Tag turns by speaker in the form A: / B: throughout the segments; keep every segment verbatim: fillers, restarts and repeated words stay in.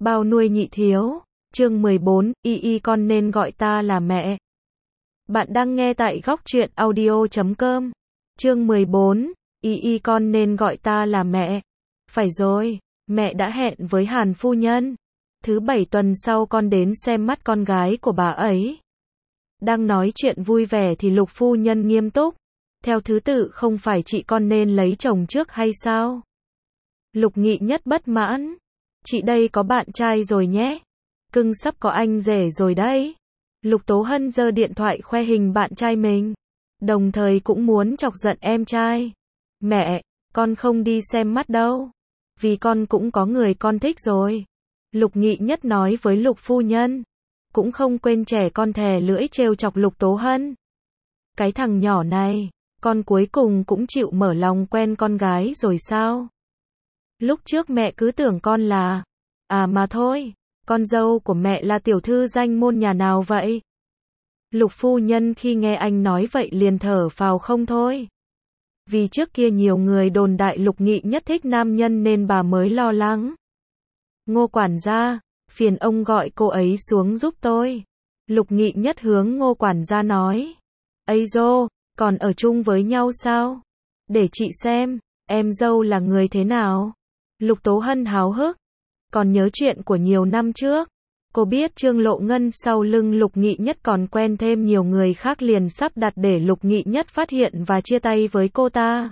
A: Bao nuôi nhị thiếu, chương mười bốn, y y con nên gọi ta là mẹ. Bạn đang nghe tại góc truyện audio chấm com. Chương mười bốn, y y con nên gọi ta là mẹ. Phải rồi, mẹ đã hẹn với Hàn phu nhân. Thứ bảy tuần sau con đến xem mắt con gái của bà ấy. Đang nói chuyện vui vẻ thì Lục phu nhân nghiêm túc. Theo thứ tự không phải chị con nên lấy chồng trước hay sao? Lục Nghị Nhất bất mãn. Chị đây có bạn trai rồi nhé. Cưng sắp có anh rể rồi đấy. Lục Tố Hân giơ điện thoại khoe hình bạn trai mình. Đồng thời cũng muốn chọc giận em trai. Mẹ, con không đi xem mắt đâu. Vì con cũng có người con thích rồi. Lục Nghị Nhất nói với Lục phu nhân. Cũng không quên trẻ con thè lưỡi trêu chọc Lục Tố Hân. Cái thằng nhỏ này, con cuối cùng cũng chịu mở lòng quen con gái rồi sao? Lúc trước mẹ cứ tưởng con là... À mà thôi, con dâu của mẹ là tiểu thư danh môn nhà nào vậy? Lục phu nhân khi nghe anh nói vậy liền thở phào không thôi. Vì trước kia nhiều người đồn đại Lục Nghị Nhất thích nam nhân nên bà mới lo lắng. Ngô quản gia, phiền ông gọi cô ấy xuống giúp tôi. Lục Nghị Nhất hướng Ngô quản gia nói. Ây dô, còn ở chung với nhau sao? Để chị xem, em dâu là người thế nào? Lục Tố Hân háo hức. Còn nhớ chuyện của nhiều năm trước. Cô biết Trương Lộ Ngân sau lưng Lục Nghị Nhất còn quen thêm nhiều người khác liền sắp đặt để Lục Nghị Nhất phát hiện và chia tay với cô ta.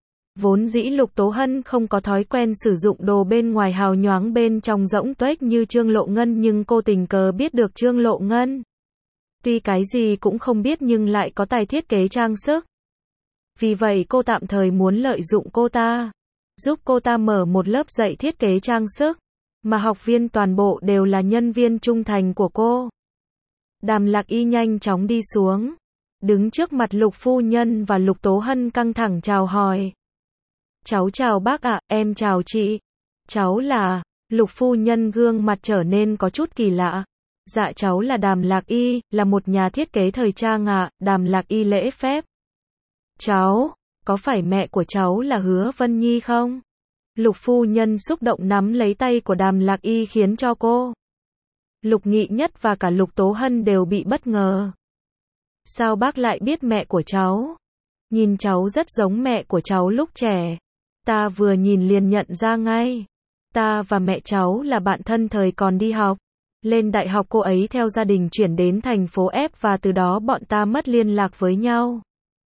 A: Vốn dĩ Lục Tố Hân không có thói quen sử dụng đồ bên ngoài hào nhoáng bên trong rỗng tuếch như Trương Lộ Ngân, nhưng cô tình cờ biết được Trương Lộ Ngân. Tuy cái gì cũng không biết nhưng lại có tài thiết kế trang sức. Vì vậy cô tạm thời muốn lợi dụng cô ta. Giúp cô ta mở một lớp dạy thiết kế trang sức. Mà học viên toàn bộ đều là nhân viên trung thành của cô. Đàm Lạc Y nhanh chóng đi xuống. Đứng trước mặt Lục phu nhân và Lục Tố Hân căng thẳng chào hỏi. Cháu chào bác ạ, em chào chị. Cháu là... Lục phu nhân gương mặt trở nên có chút kỳ lạ. Dạ cháu là Đàm Lạc Y, là một nhà thiết kế thời trang ạ. Đàm Lạc Y lễ phép. Cháu, có phải mẹ của cháu là Hứa Vân Nhi không? Lục phu nhân xúc động nắm lấy tay của Đàm Lạc Y khiến cho cô. Lục Nghị Nhất và cả Lục Tố Hân đều bị bất ngờ. Sao bác lại biết mẹ của cháu? Nhìn cháu rất giống mẹ của cháu lúc trẻ. Ta vừa nhìn liền nhận ra ngay. Ta và mẹ cháu là bạn thân thời còn đi học. Lên đại học cô ấy theo gia đình chuyển đến thành phố F và từ đó bọn ta mất liên lạc với nhau.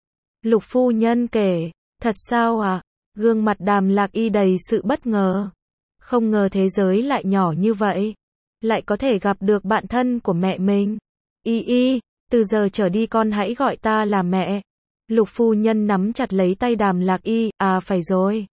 A: Lục phu nhân kể. Thật sao à? Gương mặt Đàm Lạc Y đầy sự bất ngờ. Không ngờ thế giới lại nhỏ như vậy. Lại có thể gặp được bạn thân của mẹ mình. Y y, từ giờ trở đi con hãy gọi ta là mẹ. Lục phu nhân nắm chặt lấy tay Đàm Lạc Y. À phải rồi.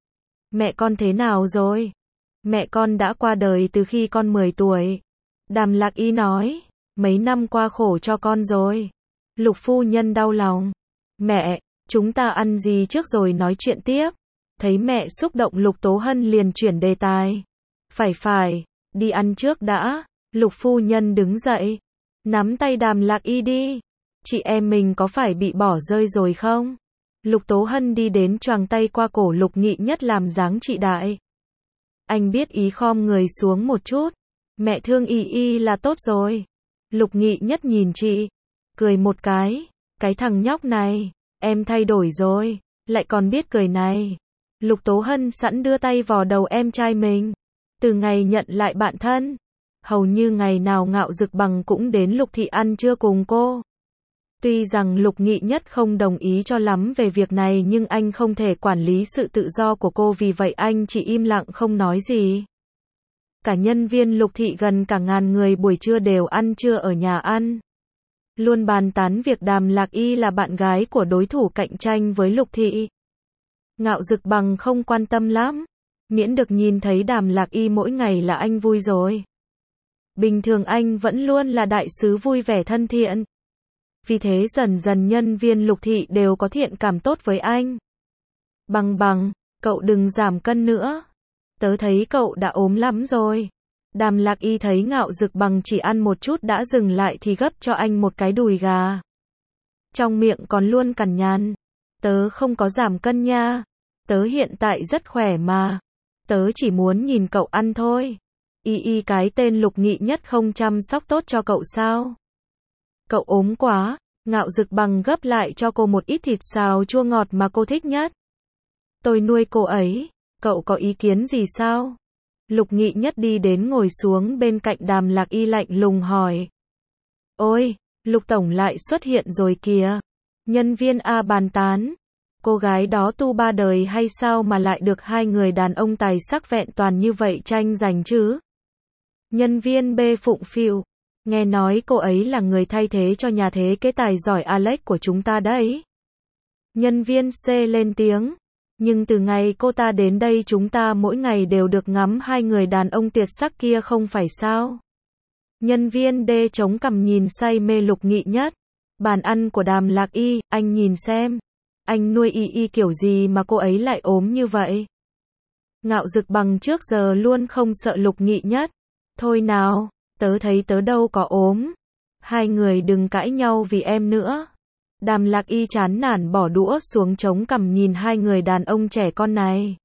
A: Mẹ con thế nào rồi? Mẹ con đã qua đời từ khi con mười tuổi. Đàm Lạc Y nói. Mấy năm qua khổ cho con rồi. Lục phu nhân đau lòng. Mẹ, chúng ta ăn gì trước rồi nói chuyện tiếp. Thấy mẹ xúc động Lục Tố Hân liền chuyển đề tài. Phải phải, đi ăn trước đã. Lục phu nhân đứng dậy. Nắm tay Đàm Lạc Y đi. Chị em mình có phải bị bỏ rơi rồi không? Lục Tố Hân đi đến choàng tay qua cổ Lục Nghị Nhất làm dáng chị đại. Anh biết ý khom người xuống một chút. Mẹ thương y y là tốt rồi. Lục Nghị Nhất nhìn chị. Cười một cái. Cái thằng nhóc này. Em thay đổi rồi. Lại còn biết cười này. Lục Tố Hân sẵn đưa tay vào đầu em trai mình. Từ ngày nhận lại bạn thân. Hầu như ngày nào Ngạo Dực Bằng cũng đến Lục thị ăn trưa cùng cô. Tuy rằng Lục Nghị Nhất không đồng ý cho lắm về việc này nhưng anh không thể quản lý sự tự do của cô, vì vậy anh chỉ im lặng không nói gì. Cả nhân viên Lục thị gần cả ngàn người buổi trưa đều ăn trưa ở nhà ăn. Luôn bàn tán việc Đàm Lạc Y là bạn gái của đối thủ cạnh tranh với Lục thị. Ngạo Dực Bằng không quan tâm lắm. Miễn được nhìn thấy Đàm Lạc Y mỗi ngày là anh vui rồi. Bình thường anh vẫn luôn là đại sứ vui vẻ thân thiện. Vì thế dần dần nhân viên Lục thị đều có thiện cảm tốt với anh. Bằng bằng, cậu đừng giảm cân nữa. Tớ thấy cậu đã ốm lắm rồi. Đàm Lạc Y thấy Ngạo Dực Bằng chỉ ăn một chút đã dừng lại thì gấp cho anh một cái đùi gà. Trong miệng còn luôn cằn nhằn. Tớ không có giảm cân nha. Tớ hiện tại rất khỏe mà. Tớ chỉ muốn nhìn cậu ăn thôi. Y y cái tên Lục Nghị Nhất không chăm sóc tốt cho cậu sao? Cậu ốm quá. Ngạo Dực Bằng gấp lại cho cô một ít thịt xào chua ngọt mà cô thích nhất. Tôi nuôi cô ấy. Cậu có ý kiến gì sao? Lục Nghị Nhất đi đến ngồi xuống bên cạnh Đàm Lạc Y lạnh lùng hỏi. Ôi, Lục Tổng lại xuất hiện rồi kìa. Nhân viên A bàn tán. Cô gái đó tu ba đời hay sao mà lại được hai người đàn ông tài sắc vẹn toàn như vậy tranh giành chứ? Nhân viên B phụng phịu. Nghe nói cô ấy là người thay thế cho nhà thế kế tài giỏi Alex của chúng ta đấy. Nhân viên C lên tiếng. Nhưng từ ngày cô ta đến đây chúng ta mỗi ngày đều được ngắm hai người đàn ông tuyệt sắc kia không phải sao? Nhân viên D chống cằm nhìn say mê Lục Nghị Nhất. Bàn ăn của Đàm Lạc Y, anh nhìn xem. Anh nuôi y y kiểu gì mà cô ấy lại ốm như vậy? Ngạo Dực Bằng trước giờ luôn không sợ Lục Nghị Nhất. Thôi nào, tớ thấy tớ đâu có ốm. Hai người đừng cãi nhau vì em nữa. Đàm Lạc Y chán nản bỏ đũa xuống chống cằm nhìn hai người đàn ông trẻ con này.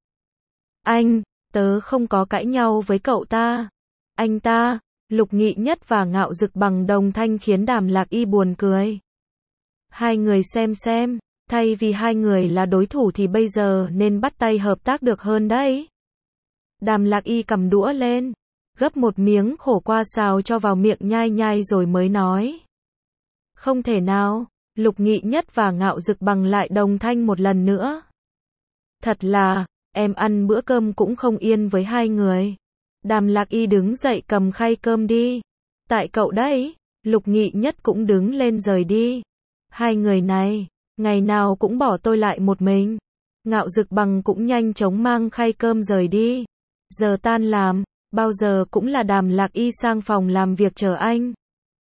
A: Anh, tớ không có cãi nhau với cậu ta. Anh ta, Lục Nghị Nhất và Ngạo Dực Bằng đồng thanh khiến Đàm Lạc Y buồn cười. Hai người xem xem, thay vì hai người là đối thủ thì bây giờ nên bắt tay hợp tác được hơn đấy. Đàm Lạc Y cầm đũa lên, gấp một miếng khổ qua xào cho vào miệng nhai nhai rồi mới nói. Không thể nào, Lục Nghị Nhất và Ngạo Dực Bằng lại đồng thanh một lần nữa. Thật là, em ăn bữa cơm cũng không yên với hai người. Đàm Lạc Y đứng dậy cầm khay cơm đi. Tại cậu đấy. Lục Nghị Nhất cũng đứng lên rời đi. Hai người này, ngày nào cũng bỏ tôi lại một mình. Ngạo Dực Bằng cũng nhanh chóng mang khay cơm rời đi. Giờ tan làm, bao giờ cũng là Đàm Lạc Y sang phòng làm việc chờ anh.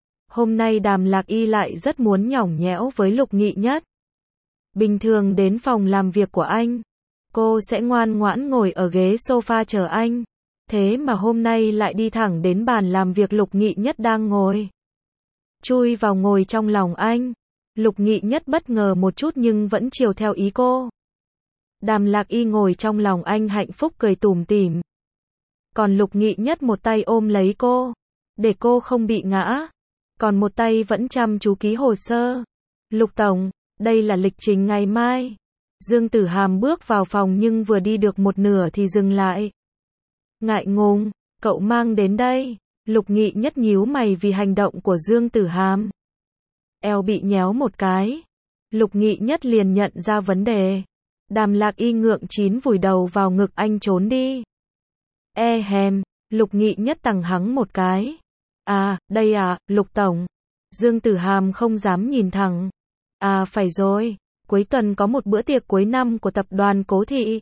A: Hôm nay Đàm Lạc Y lại rất muốn nhõng nhẽo với Lục Nghị Nhất. Bình thường đến phòng làm việc của anh, cô sẽ ngoan ngoãn ngồi ở ghế sofa chờ anh. Thế mà hôm nay lại đi thẳng đến bàn làm việc Lục Nghị Nhất đang ngồi. Chui vào ngồi trong lòng anh. Lục Nghị Nhất bất ngờ một chút nhưng vẫn chiều theo ý cô. Đàm Lạc Y ngồi trong lòng anh hạnh phúc cười tủm tỉm. Còn Lục Nghị Nhất một tay ôm lấy cô, để cô không bị ngã. Còn một tay vẫn chăm chú ký hồ sơ. Lục Tổng, đây là lịch trình ngày mai. Dương Tử Hàm bước vào phòng nhưng vừa đi được một nửa thì dừng lại. Ngại ngùng, cậu mang đến đây. Lục Nghị Nhất nhíu mày vì hành động của Dương Tử Hàm. Eo bị nhéo một cái. Lục Nghị Nhất liền nhận ra vấn đề. Đàm Lạc Y ngượng chín vùi đầu vào ngực anh trốn đi. E hèm, Lục Nghị Nhất tằng hắng một cái. À, đây à, Lục Tổng. Dương Tử Hàm không dám nhìn thẳng. À phải rồi, cuối tuần có một bữa tiệc cuối năm của tập đoàn Cố Thị.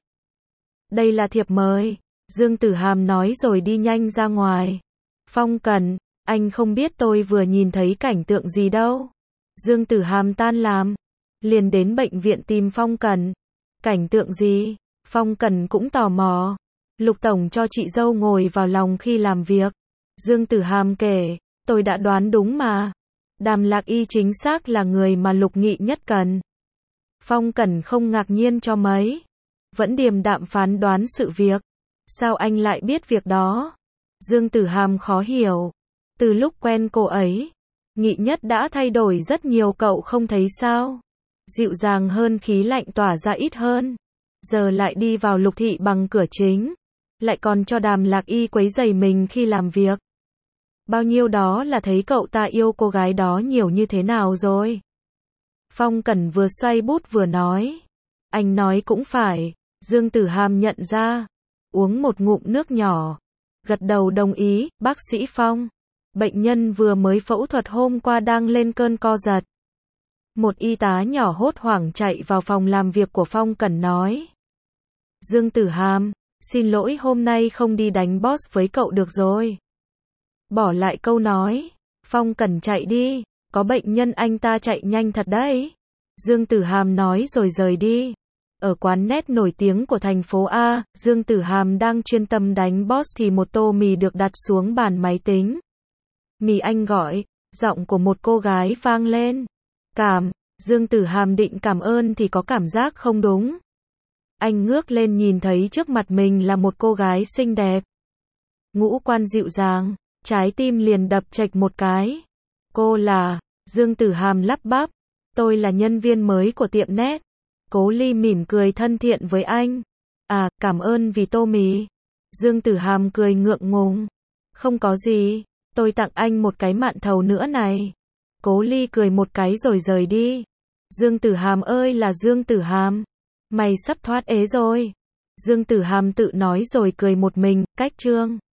A: Đây là thiệp mời. Dương Tử Hàm nói rồi đi nhanh ra ngoài. Phong Cẩn, anh không biết tôi vừa nhìn thấy cảnh tượng gì đâu. Dương Tử Hàm tan làm, liền đến bệnh viện tìm Phong Cẩn. Cảnh tượng gì? Phong Cẩn cũng tò mò. Lục Tổng cho chị dâu ngồi vào lòng khi làm việc. Dương Tử Hàm kể, tôi đã đoán đúng mà. Đàm Lạc Y chính xác là người mà Lục Nghị Nhất cần. Phong Cẩn không ngạc nhiên cho mấy. Vẫn điềm đạm phán đoán sự việc. Sao anh lại biết việc đó? Dương Tử Hàm khó hiểu. Từ lúc quen cô ấy, Nghị Nhất đã thay đổi rất nhiều, cậu không thấy sao? Dịu dàng hơn, khí lạnh tỏa ra ít hơn. Giờ lại đi vào Lục Thị bằng cửa chính. Lại còn cho Đàm Lạc Y quấy rầy mình khi làm việc. Bao nhiêu đó là thấy cậu ta yêu cô gái đó nhiều như thế nào rồi. Phong Cẩn vừa xoay bút vừa nói. Anh nói cũng phải. Dương Tử Hàm nhận ra. Uống một ngụm nước nhỏ. Gật đầu đồng ý. Bác sĩ Phong. Bệnh nhân vừa mới phẫu thuật hôm qua đang lên cơn co giật. Một y tá nhỏ hốt hoảng chạy vào phòng làm việc của Phong Cẩn nói. Dương Tử Hàm, xin lỗi hôm nay không đi đánh boss với cậu được rồi. Bỏ lại câu nói. Phong Cẩn chạy đi. Có bệnh nhân anh ta chạy nhanh thật đấy. Dương Tử Hàm nói rồi rời đi. Ở quán nét nổi tiếng của thành phố A, Dương Tử Hàm đang chuyên tâm đánh boss thì một tô mì được đặt xuống bàn máy tính. Mì anh gọi, giọng của một cô gái vang lên. Cảm, Dương Tử Hàm định cảm ơn thì có cảm giác không đúng. Anh ngước lên nhìn thấy trước mặt mình là một cô gái xinh đẹp. ngũ quan dịu dàng, trái tim liền đập chệch một cái. Cô là, Dương Tử Hàm lắp bắp, tôi là nhân viên mới của tiệm net. Cố Ly mỉm cười thân thiện với anh. À, cảm ơn vì tô mì. Dương Tử Hàm cười ngượng ngùng. Không có gì, tôi tặng anh một cái mạn thầu nữa này. Cố Ly cười một cái rồi rời đi. Dương Tử Hàm ơi là Dương Tử Hàm, mày sắp thoát ế rồi. Dương Tử Hàm tự nói rồi cười một mình, cách chương.